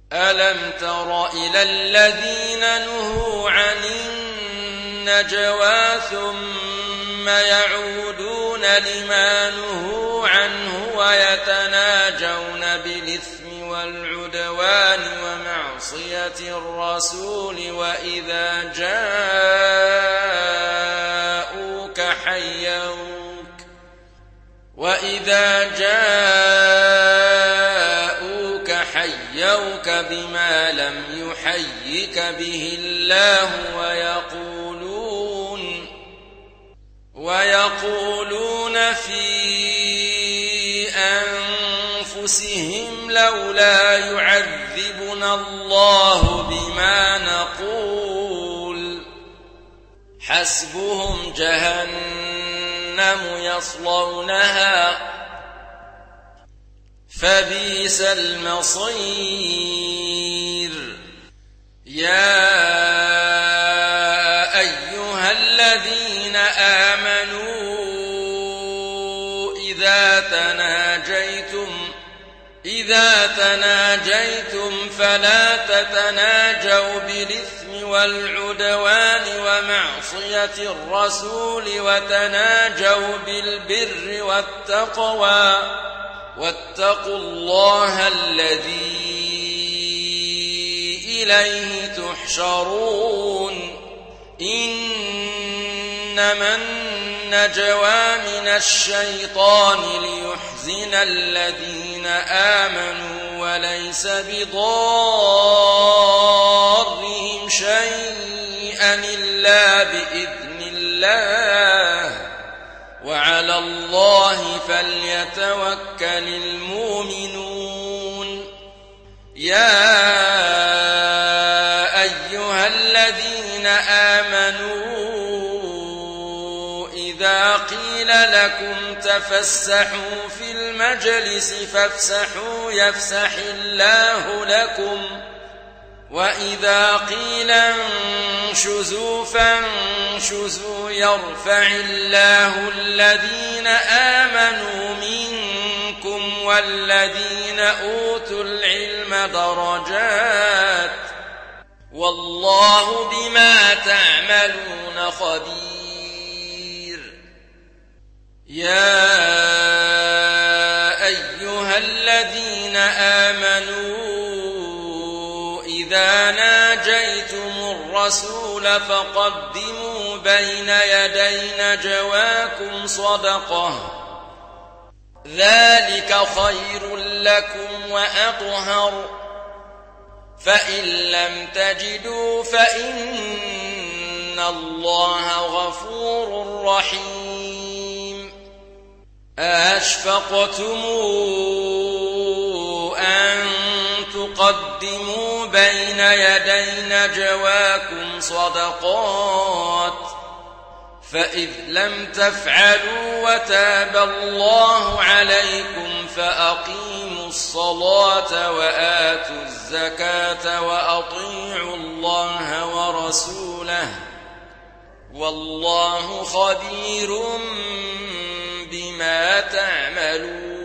ألم تر إلى الذين نهوا عن النجوى ثم يعودون لما نهوا عنه ويتناجون بالإثم والعدوان ومعصية الرسول وإذا جاءوك حيوك بما لم يحيك به الله ويقولون في أنفسهم لولا يعذبنا الله بما نقول حسبهم جهنم يصلونها فبئس المصير. يا أيها الذين آمنوا إذا تناجيتم فلا تتناجوا بالإثم والعدوان ومعصية الرسول وتناجوا بالبر والتقوى واتقوا الله الذي إليه تحشرون. إنما النجوى من الشيطان ليحزن الذين آمنوا وليس بضارهم شيئا إلا بإذن الله وعلى الله فليتوكل المؤمنون. يا أيها الذين آمنوا إذا قيل لكم تفسحوا في المجلس فافسحوا يفسح الله لكم وإذا قيل انشزوا فانشزوا يرفع الله الذين آمنوا منكم والذين أوتوا العلم درجات والله بما تعملون خبير. يا أيها الذين آمنوا إذا ناجيتم الرسول فقدموا بين يدي نجواكم صدقة ذلك خير لكم وأطهر فإن لم تجدوا فإن الله غفور رحيم. أأشفقتم أن تقدموا بين يدي نجواكم صدقات فإذ لم تفعلوا وتاب الله عليكم فأقيموا الصلاة وآتوا الزكاة وأطيعوا الله ورسوله والله خبير بما تعملون.